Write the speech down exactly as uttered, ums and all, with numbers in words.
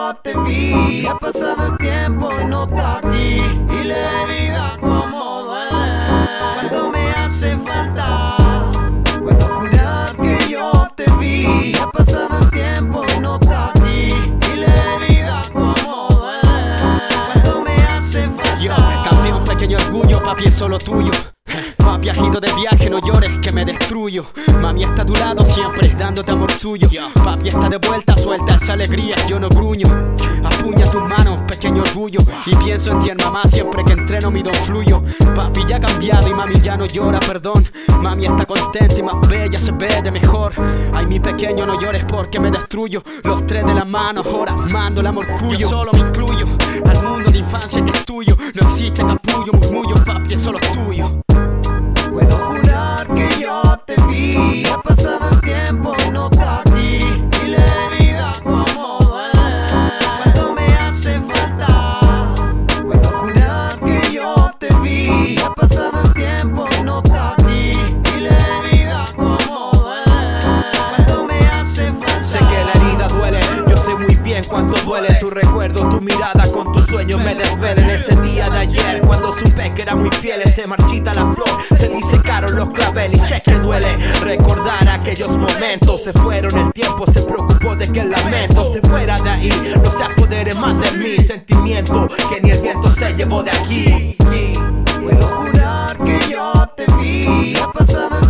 yo te vi. Ha pasado el tiempo y no está aquí, y la herida como duele, cuánto me hace falta. Puedo jurar que yo te vi. Ha pasado el tiempo y no está aquí, y la herida como duele, cuánto me hace falta. Yo, campeón, pequeño orgullo, papi, es solo tuyo. Papi, agito de viaje, no llores que me destruyo. Mami está a tu lado siempre, dándote amor suyo. Papi está de vuelta, suelta esa alegría, yo no gruño. Apuña tus manos, pequeño orgullo, y pienso en ti, en mamá, siempre que entreno mi don fluyo. Papi ya ha cambiado y mami ya no llora, perdón. Mami está contenta y más bella, se ve de mejor. Ay, mi pequeño, no llores porque me destruyo. Los tres de la mano, ahora mando el amor tuyo. Yo solo me incluyo al mundo de infancia que es tuyo. No existe capullo, murmullo, papi, es solo tuyo. Puedo jurar que yo te vi. Ha pasado el tiempo y no está aquí, y la herida como duele, cuánto me hace falta. Puedo jurar que yo te vi. Ha pasado el tiempo y no está aquí, y la herida como duele, cuánto me hace falta. Sé que la herida duele, yo sé muy bien cuánto duele. Tu recuerdo, tu mirada con tus sueños me desvelen. Ese día de ayer, cuando supe que era muy fiel, se marchita la flor, se disecaron los claveles y sé que duele recordar aquellos momentos. Se fueron el tiempo, se preocupó de que el lamento se fuera de ahí, no se apodere más de mi sentimiento, que ni el viento se llevó de aquí. Puedo jurar que yo te vi. Ha pasado el